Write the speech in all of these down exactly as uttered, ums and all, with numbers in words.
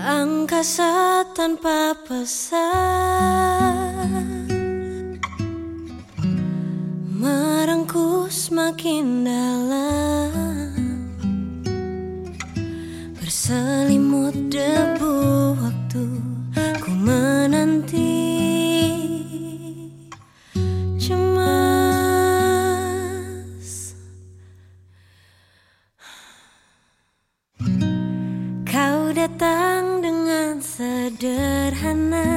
Angkasa tanpa pesan, merengkuh semakin dalam, berselimut debu waktu ku menanti. Cemas, kau datang dengan sederhana,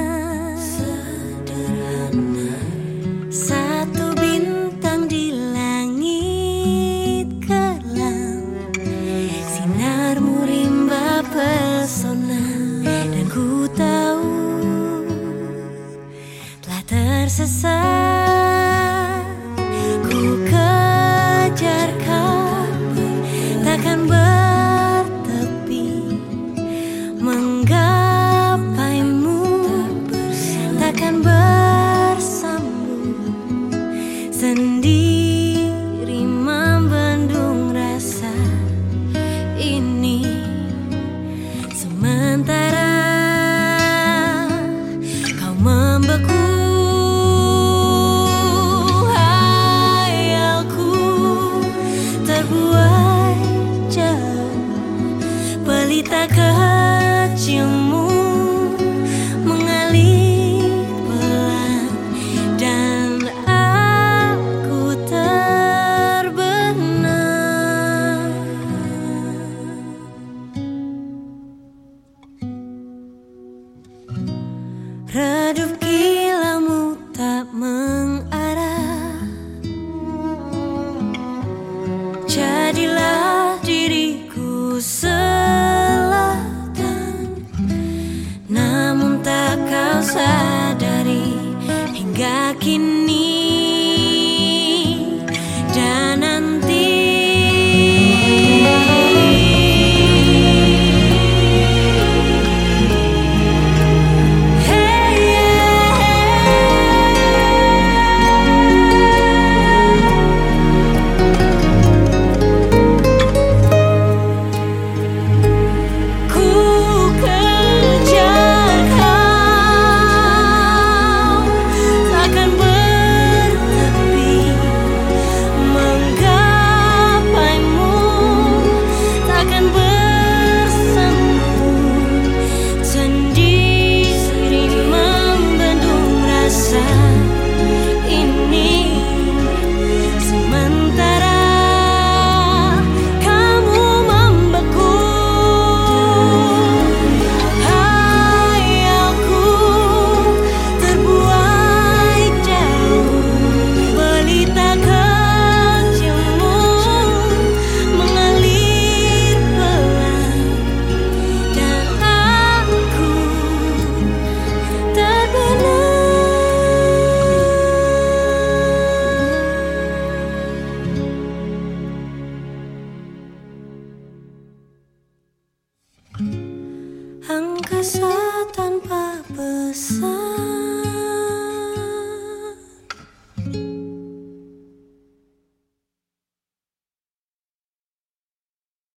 sederhana, satu bintang di langit kelam, sinarmu rimba pesona, dan ku tahu telah tersesat. Ku kejar kau, takkan bertepi, menggapaimu, takkan bersambung, sendiri membendung rasa ini. Sementara kau membeku, hayalku terbuai jauh, pelita kecilmu mengalir pelan, dan aku terbenam. Redup kilaumu tak mengarah, jadilah diriku selatan, namun tak kau sadari hingga kini. Dan nanti angkasa tanpa pesan.